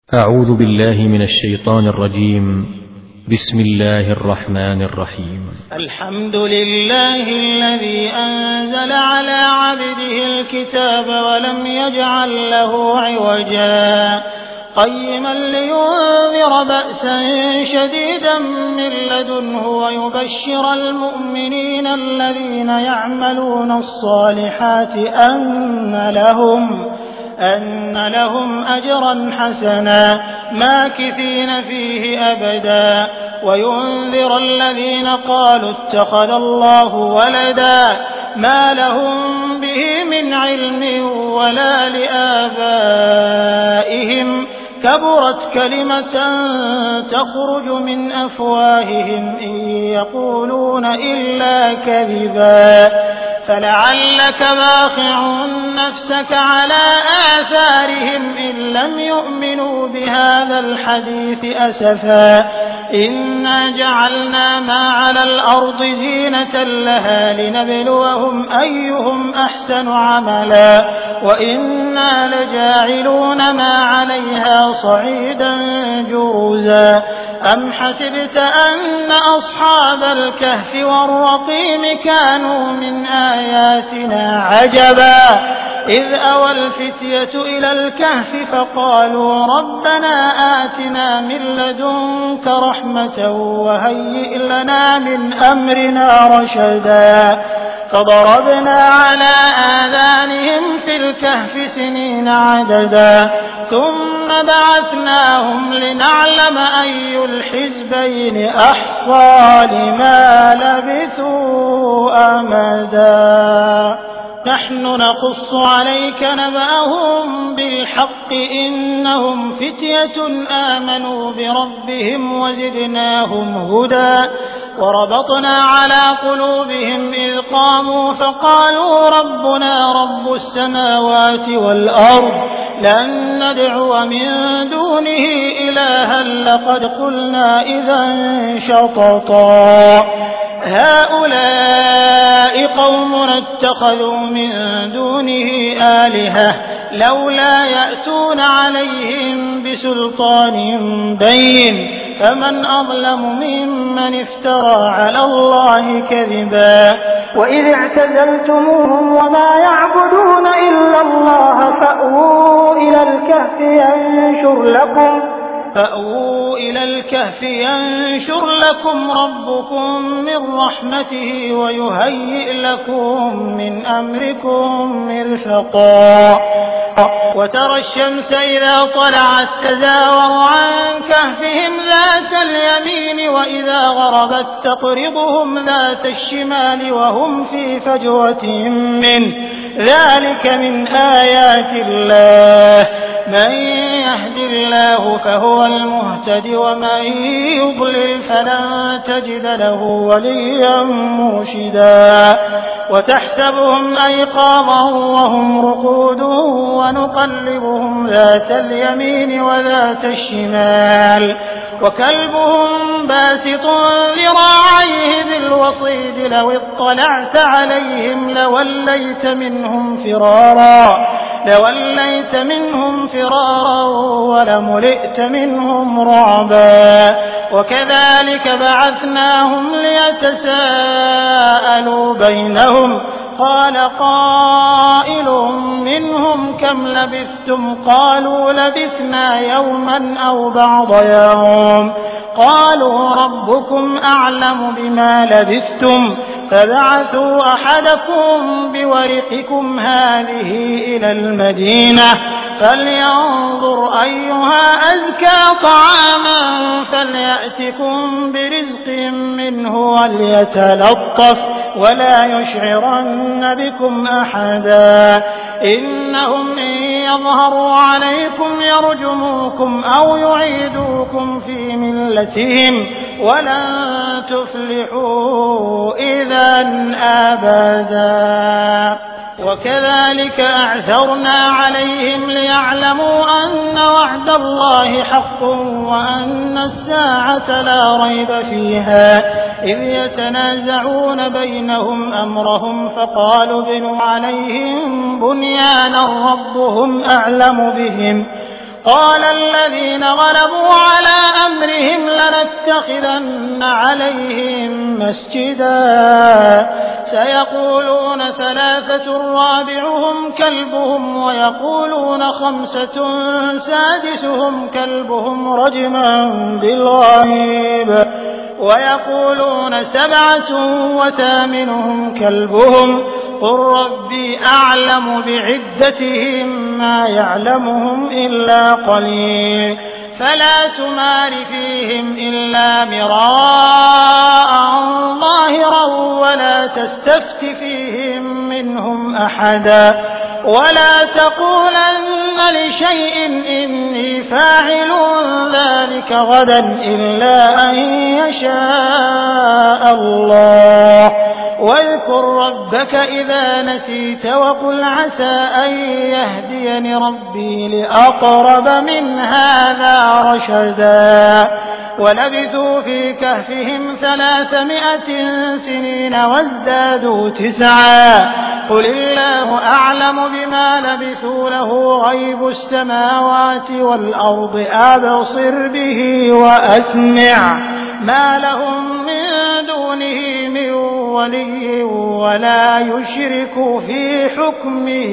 أعوذ بالله من الشيطان الرجيم. بسم الله الرحمن الرحيم. الحمد لله الذي أنزل على عبده الكتاب ولم يجعل له عوجا قيما لينذر بأسا شديدا من لدنه ويبشر المؤمنين الذين يعملون الصالحات أن لهم أجرا حسنا ماكثين فيه أبدا وينذر الذين قالوا اتخذ الله ولدا ما لهم به من علم ولا لآبائهم كبرت كلمة تخرج من أفواههم إن يقولون إلا كذبا فلعلك باخع نفسك على آثارهم إن لم يؤمنوا بهذا الحديث أسفا إنا جعلنا ما على الأرض زينة لها لنبلوهم أيهم أحسن عملا وإنا لجاعلون ما عليها صعيدا جرزا أم حسبت أن أصحاب الكهف والرقيم كانوا من آياتنا عجبا إذ أوى الفتية إلى الكهف فقالوا ربنا آتنا من لدنك رحمة وهيئ لنا من أمرنا رشدا فضربنا على آذانهم في الكهف سنين عددا ثم بعثناهم لنعلم أي الحزبين أحصى لما لبثوا أمدا نحن نقص عليك نبأهم بالحق إنهم فتية آمنوا بربهم وزدناهم هدى وربطنا على قلوبهم إذ قاموا فقالوا ربنا رب السماوات والأرض لن ندعو من دونه إلها لقد قلنا إذا شططا هؤلاء قومنا اتخذوا من دونه آلهة لولا يأتون عليهم بسلطان بين فمن أظلم ممن افترى على الله كذبا وإذ اعتزلتموهم وما يعبدون إلا الله فأووا إلى الكهف ينشر لكم ربكم من رحمته ويهيئ لكم من أمركم مرفقا وترى الشمس إذا طلعت تزاور عن كهفهم ذات اليمين وإذا غربت تقرضهم ذات الشمال وهم في فجوة منه ذلك من آيات الله من يهد الله فهو المهتد ومن يضلل فلن تجد له وليا مرشدا وتحسبهم أيقاظا وهم رقود ونقلبهم ذات اليمين وذات الشمال وكلبهم باسط ذراعيه بالوصيد لو اطلعت عليهم لوليت منهم فرارا ولملئت منهم رعبا وكذلك بعثناهم ليتساءلوا بينهم قال قائل منهم كم لبثتم قالوا لبثنا يوما أو بعض يوم قالوا ربكم أعلم بما لبثتم فبعثوا أحدكم بورقكم هذه إلى المدينة فلينظر أيها أزكى طعاما فليأتكم برزق منه وليتلطف ولا يشعرن بكم أحدا إنهم إن يظهروا عليكم يرجموكم أو يعيدوكم في ملتهم ولن تفلحوا إذا أبدا وكذلك أعثرنا عليهم ليعلموا أن وعد الله حق وأن الساعة لا ريب فيها إذ يتنازعون بينهم أمرهم فقالوا ابنوا عليهم بنيانا ربهم أعلم بهم قال الذين غلبوا على أمرهم لنتخذن عليهم مسجدا سيقولون 3 رابعهم كلبهم ويقولون 5 سادسهم كلبهم رجما بالغيب ويقولون 7 وثامنهم كلبهم قل ربي أعلم بعدتهم ما يعلمهم إلا قليل فلا تمار فيهم إلا مراء ظاهرا ولا تستفت فيهم منهم أحدا ولا تقولن لشيء إني فاعل ذلك غدا إلا أن يشاء الله واذكر ربك إذا نسيت وقل عسى أن يهديني ربي لأقرب من هذا رشدا ولبثوا في كهفهم 300 سنين وازدادوا 9 قل الله أعلم بما لبثوا له غيب السماوات والأرض أبصر به وأسمع ما لهم من دونه من ولي ولا يشرك في حكمه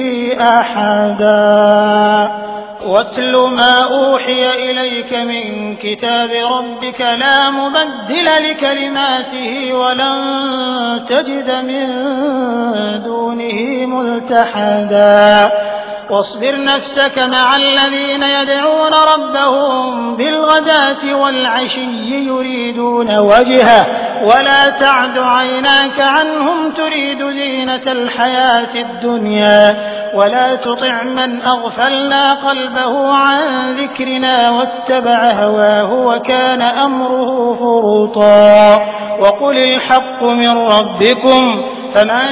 أحدا واتل ما أوحي إليك من كتاب ربك لا مبدل لكلماته ولن تجد من دونه ملتحدا واصبر نفسك مع الذين يدعون ربهم بالغداة والعشي يريدون وجهه ولا تعد عيناك عنهم تريد زينة الحياة الدنيا ولا تطع من أغفلنا قلبه عن ذكرنا واتبع هواه وكان أمره فرطا وقل الحق من ربكم فمن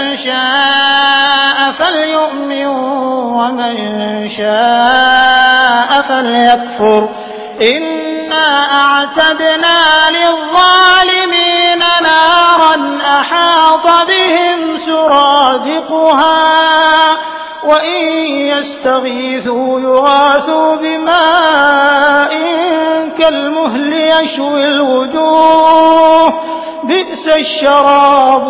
شاء فليؤمن ومن شاء فليكفر إنا أعتدنا للظالمين نارا أحاط بهم سرادقها وإن يستغيثوا يغاثوا بماء كالمهل يشوي الوجوه بئس الشراب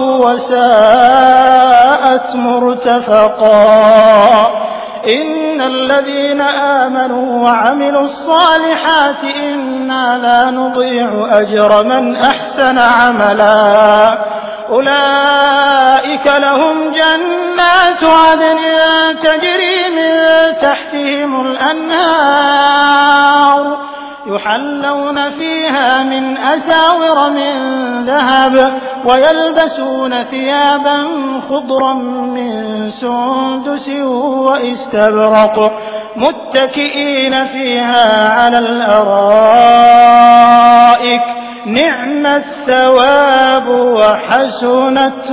وساءت مرتفقا إن الذين آمنوا وعملوا الصالحات إنا لا نضيع أجر من أحسن عملا أولئك لهم جنات عدن تجري من تحتهم الأنهار يحلون فيها من أساور من ذهب ويلبسون ثيابا خضرا من سندس واستبرق متكئين فيها على الأرائك نعم الثواب وحسنت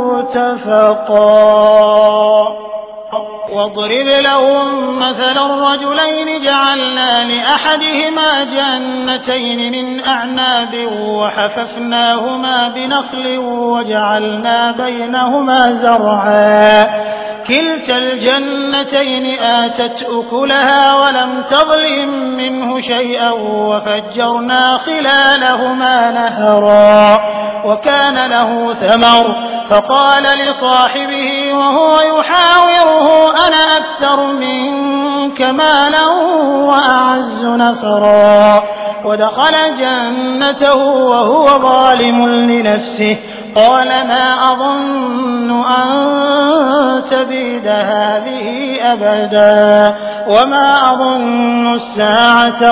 مرتفقا واضرب لهم مثل الرجلين جعلنا لأحدهما جنتين من أعناب وحففناهما بنخل وجعلنا بينهما زرعا كلتا الجنتين آتت أكلها ولم تظلم منه شيئا وفجرنا خلالهما نهرا وكان له ثمر فقال لصاحبه وهو يحاوره أنا أكثر منك مالا وأعز نفرا ودخل جنته وهو ظالم لنفسه قال ما أظن أن تبيد هذه أبدا وما أظن الساعة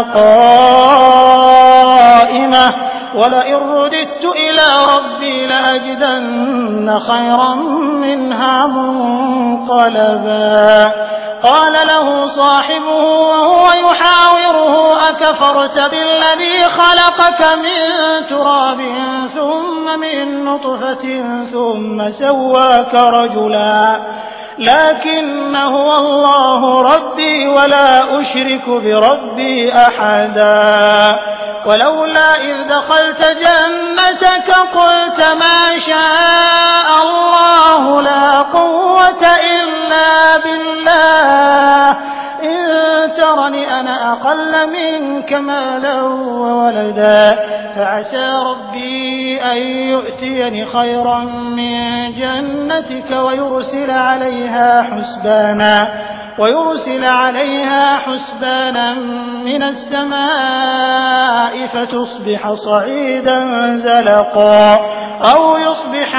قائمة ولئن رددت إلى ربي لأجدن خيرا منها منقلبا قال له صاحبه وهو يحاوره أكفرت بالذي خلقك من تراب ثم من نطفة ثم سواك رجلا لكن هو الله ربي ولا أشرك بربي أحدا ولولا إذ دخلت جنتك قلت ما شاء الله لا قوة إلا بالله إن ترني أقل منك مالا وولدا فعسى ربي أن يؤتيني خيرا من جنتك ويرسل عليها حسبانا من السماء فتصبح صعيدا زلقا أو يصبح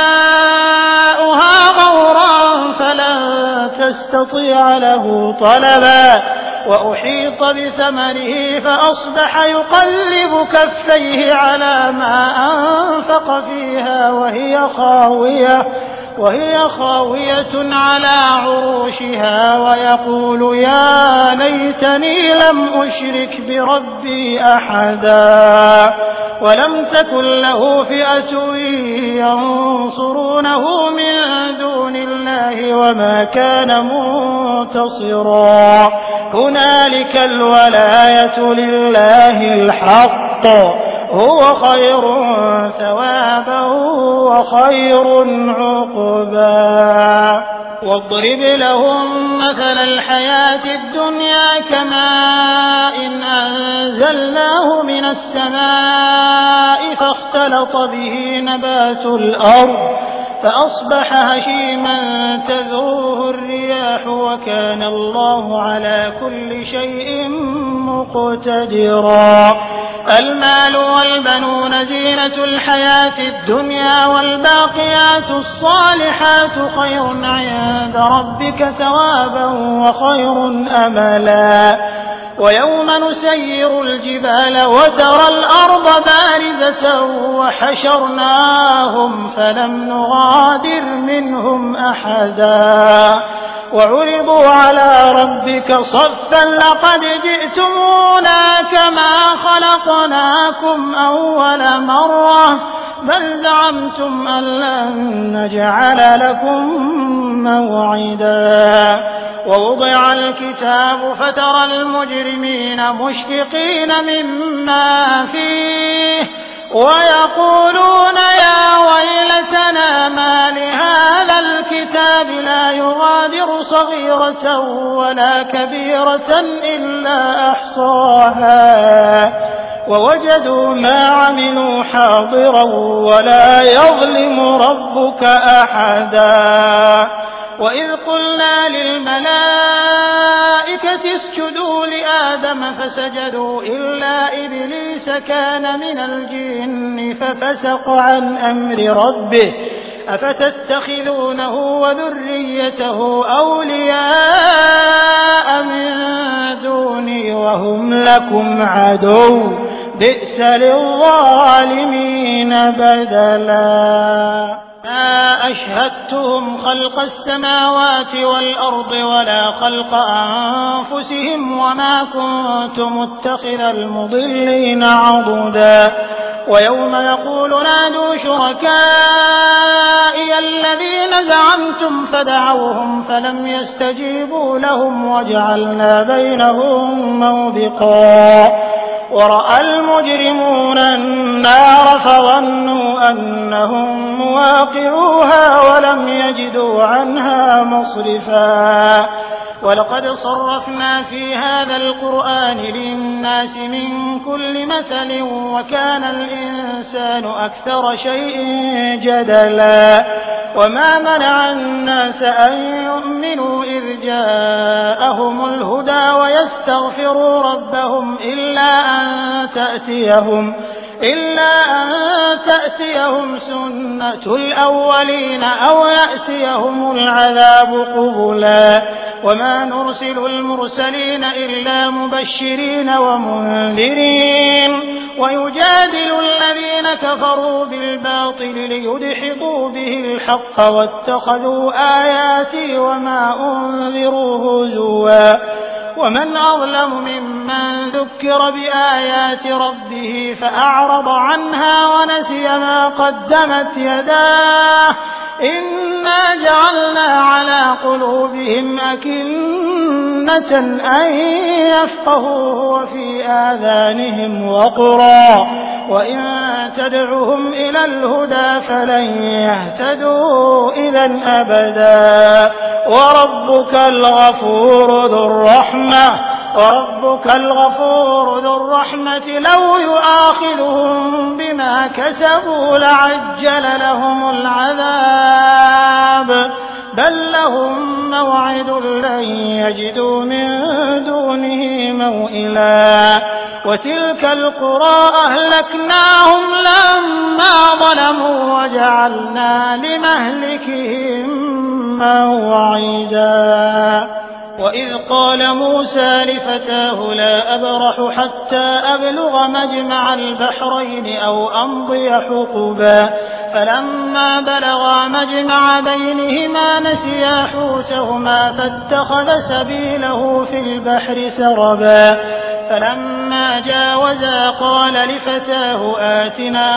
ماؤها غورا فلن تستطيع له طلبا وأحيط بثمره فأصبح يقلب كفيه على ما أنفق فيها وهي خاوية على عروشها ويقول يا ليتني لم أشرك بربي أحدا ولم تكن له فئة ينصرونه من دون الله وما كان منتصرا هنالك الولاية لله الحق هو خير ثوابا وخير عقبا واضرب لهم مثل الحياة الدنيا كماء أنزلناه من السماء فاختلط به نبات الأرض فأصبح هشيما تذروه الرياح وكان الله على كل شيء مقتدرا المال والبنون زينة الحياة الدنيا والباقيات الصالحات خير عند ربك ثوابا وخير أملا ويوم نسير الجبال وترى الأرض بارزة وحشرناهم فلم نغادر منهم أحدا وعرضوا على ربك صفا لقد جئتمونا كما خلقناكم أول مرة بل زعمتم أن لن نجعل لكم موعدا ووضع الكتاب فترى المجرمين مشفقين مما فيه ويقولون يا ويلتنا ما لهذا الكتاب لا يغادر صغيرة ولا كبيرة إلا أحصاها ووجدوا ما عملوا حاضرا ولا يظلم ربك أحدا وإذ قلنا للملائكة اسجدوا لآدم فسجدوا إلا إبليس كان من الجن ففسق عن أمر ربه أفتتخذونه وذريته أولياء من دوني وهم لكم عدو بئس للظالمين بدلا ما أشهدتهم خلق السماوات والأرض ولا خلق أنفسهم وما كنت متخذ المضلين عضدا ويوم يقول نادوا شركائي الذين زعمتم فدعوهم فلم يستجيبوا لهم وجعلنا بينهم موبقا ورأى المجرمون النار فظنوا أنهم مواقعوها ولم يجدوا عنها مصرفا ولقد صرفنا في هذا القرآن للناس من كل مثل وكان الإنسان أكثر شيء جدلا وما منع الناس أن يؤمنوا إذ جاءهم الهدى ويستغفروا ربهم إلا أن تأتيهم سنة الأولين أو يأتيهم العذاب قبلا وما نرسل المرسلين إلا مبشرين ومنذرين ويجادل الذين كفروا بالباطل ليدحضوا به الحق واتخذوا آياتي وما أنذروا هزوا ومن أظلم ممن ذكر بآيات ربه فأعرض عنها ونسي ما قدمت يداه إنا جعلنا على قلوبهم أكنة أن يفقهوه وفي آذانهم وقرا وإن تدعهم إلى الهدى فلن يهتدوا إذا أبدا وربك الغفور ذو الرحمة وربك الغفور ذو الرحمة لو يؤاخذهم بما كسبوا لعجل لهم العذاب بل لهم موعد لن يجدوا من دونه موئلا وتلك القرى أهلكناهم لما ظلموا وجعلنا لمهلكهم موعدا وإذ قال موسى لفتاه لا أبرح حتى أبلغ مجمع البحرين أو أمضي حقبا فلما بلغا مجمع بينهما نسيا حوتهما فاتخذ سبيله في البحر سربا فلما جاوزا قال لفتاه آتنا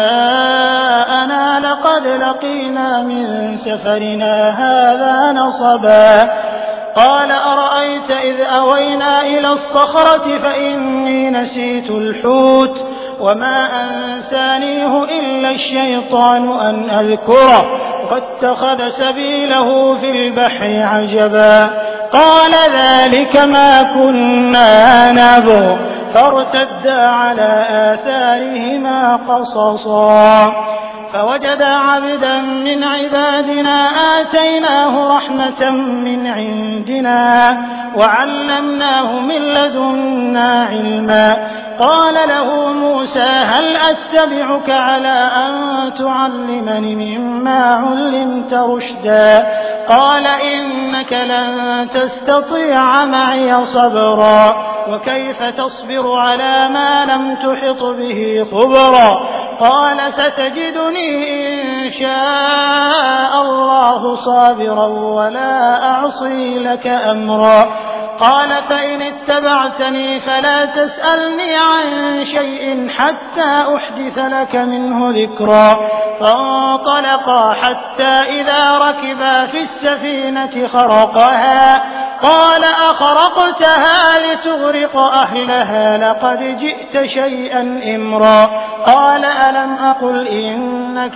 غداءنا لقد لقينا من سفرنا هذا نصبا قال أرأيت إذ أوينا إلى الصخرة فإني نسيت الحوت وما أنسانيه إلا الشيطان أن أذكره واتخذ سبيله في البحر عجبا قال ذلك ما كنا نبغ فارتدا على آثارهما قصصا فوجدا عبدا من عبادنا آتيناه رحمة من عندنا وعلمناه من لدنا علما قال له موسى هل أتبعك على أن تعلمني مما علمت رشدا قال إنك لن تستطيع معي صبرا وكيف تصبر على ما لم تحط به خبرا قال ستجدني إن شاء الله صابرا ولا أعصي لك أمرا قال فإن اتبعتني فلا تسألني عن شيء حتى أحدث لك منه ذكرا فانطلقا حتى إذا ركبا في السفينة خرقها قال أخرقتها لتغرق أهلها لقد جئت شيئا إمرا قال ألم أقل إنك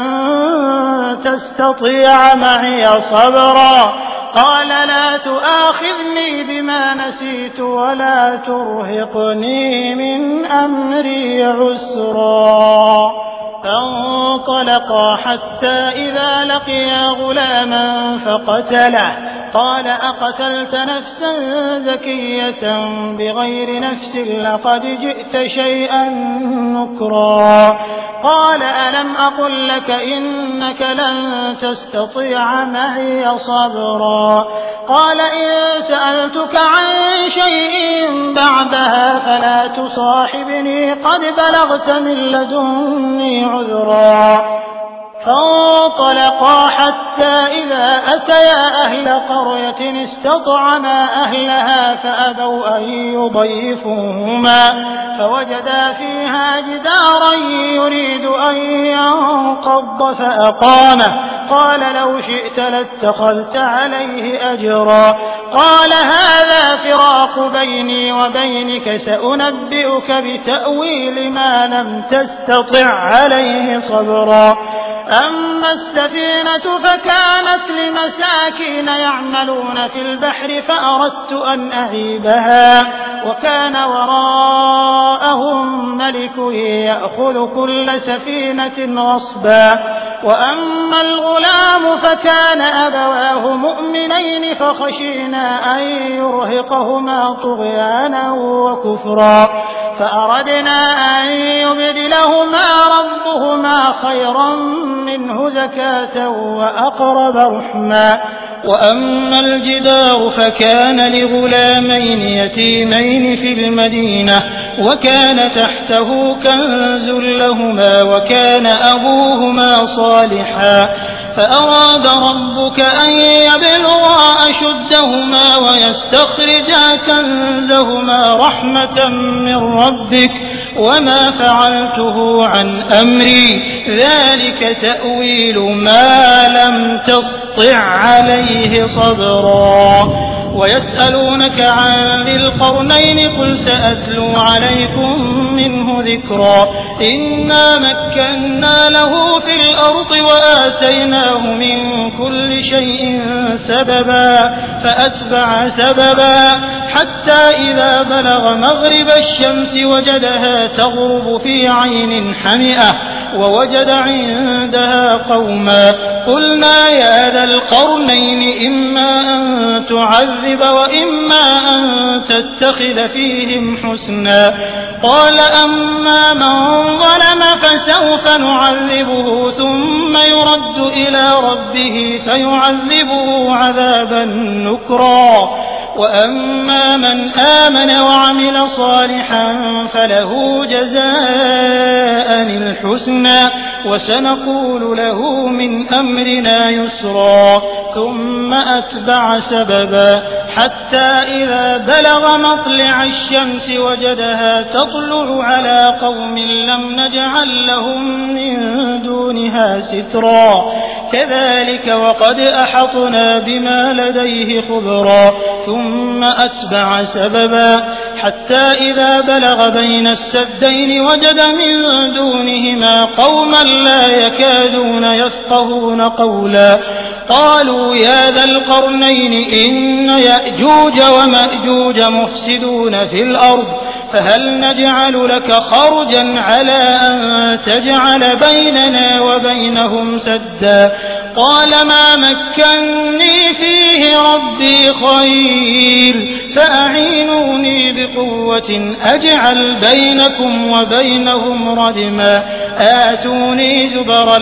لن تستطيع معي صبرا قال لا تؤاخذني بما نسيت ولا ترهقني من أمري عسرا فانطلقا حتى إذا لقيا غلاما فقتله قال أقتلت نفسا زكية بغير نفس لقد جئت شيئا نكرا قال ألم أقل لك إنك لن تستطيع معي صبرا قال إن سألتك عن شيء بعدها فلا تصاحبني قد بلغت من لدني عذرا فانطلقا حتى إذا أتيا أهل قرية استطعما أهلها فأبوا أن يضيفوهما فوجدا فيها جدارا يريد أن ينقض فأقامه قال لو شئت لاتخذت عليه أجرا قال هذا فراق بيني وبينك سأنبئك بتأويل ما لم تستطع عليه صبرا أما السفينة فكانت لمساكين يعملون في البحر فأردت أن أعيبها وكان وراءهم ملك يأخذ كل سفينة غصبا وأما الغلام فكان أبواه مؤمنين فخشينا أن يرهقهما طغيانا وكفرا فأردنا أن يبدلهما ربهما خيرا منه زكاة وأقرب رحما وأما الجدار فكان لغلامين يتيمين في المدينة وكان تحته كنز لهما وكان أبوهما صالحا فأراد ربك أن يبلغا أشدهما ويستخرجا كنزهما رحمة من ربك وما فعلته عن أمري ذلك تأويل ما لم تسطع عليه صبرا ويسألونك عن ذي القرنين قل سأتلو عليكم منه ذكرا إنا مكنا له في الأرض وآتيناه من كل شيء سببا فأتبع سببا حتى إذا بلغ مغرب الشمس وجدها تغرب في عين حمئة ووجد عندها قوما قلنا يا ذا القرنين إما أن تعذب وإما أن تتخذ فيهم حسنا قال أما من ظلم فسوف نعذبه ثم يرد إلى ربه فيعذبه عذابا نكرا وأما من آمن وعمل صالحا فله جزاء الحسنى وسنقول له من أمرنا يسرا ثم أتبع سببا حتى إذا بلغ مطلع الشمس وجدها تطلع على قوم لم نجعل لهم من دونها سترا كذلك وقد أحطنا بما لديه خبرا ثم أتبع سببا حتى إذا بلغ بين السدين وجد من دونهما قوما لا يكادون يفقهون قولا قالوا يا ذا القرنين إن يأجوج ومأجوج مفسدون في الأرض فهل نجعل لك خرجا على أن تجعل بيننا وبينهم سدا قال ما مكني فيه ربي خير فأعينوني بقوة أجعل بينكم وبينهم ردما آتوني زبر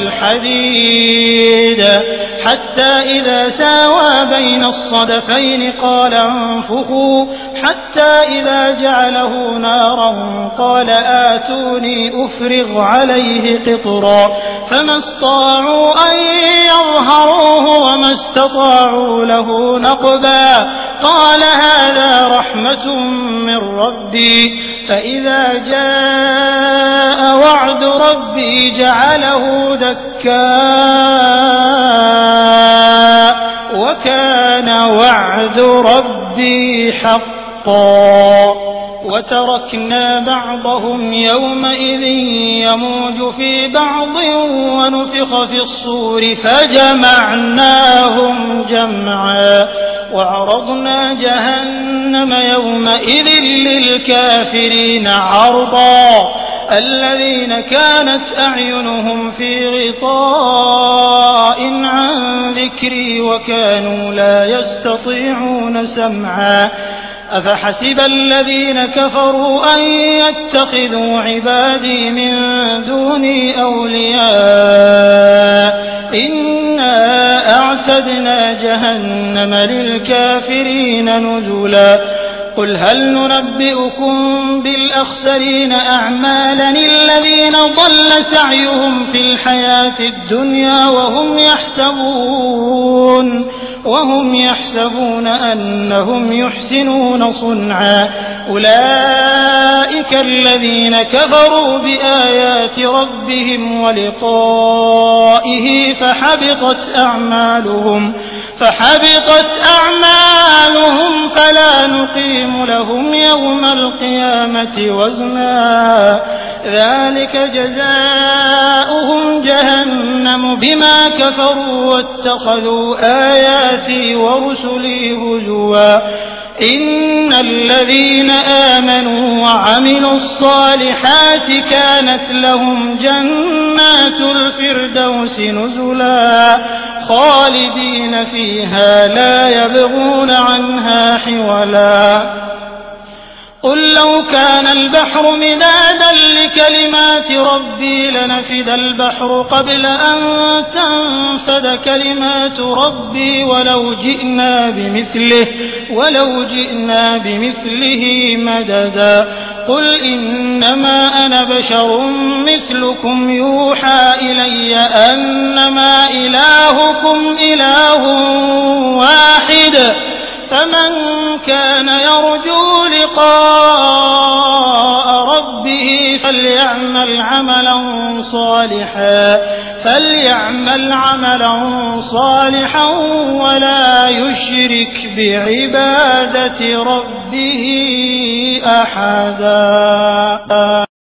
الحديد حتى إذا ساوى بين الصدفين قال انفخوا حتى إذا جعله نارا قال آتوني أفرغ عليه قطرا فما استطاعوا أن يظهروه وما استطاعوا له نقبا قال هذا رحمة من ربي فإذا جاء وعد ربي جعله دكا وكان وعد ربي حقا وتركنا بعضهم يومئذ يموج في بعض ونفخ في الصور فجمعناهم جمعا وعرضنا جهنم يومئذ للكافرين عرضا الذين كانت أعينهم في غطاء عن ذكري وكانوا لا يستطيعون سمعا أفحسب الذين كفروا أن يتخذوا عبادي من دوني أولياء إنا أعتدنا جهنم للكافرين نزلا قل هل ننبئكم بالأخسرين أعمالا الذين ضل سعيهم في الحياة الدنيا وهم يحسبون أنهم يحسنون صنعا أولئك الذين كفروا بآيات ربهم ولقائه فحبطت أعمالهم فلا نقيم لهم يوم القيامة وزنا ذلك جزاؤهم جهنم بما كفروا واتخذوا آياتي ورسلي هزوا إن الذين آمنوا وعملوا الصالحات كانت لهم جنات الفردوس نزلا خالدين فيها لا يبغون عنها حولا قل لو كان البحر مدادا لكلمات ربي لنفد البحر قبل أن تنفد كلمات ربي ولو جئنا بمثله مددا قل إنما أنا بشر مثلكم يوحى إلي أنما إلهكم إله واحد فمن كان يرجو لقاء ربه فليعمل عملا صالحا ولا يشرك بعبادة ربه أحدا.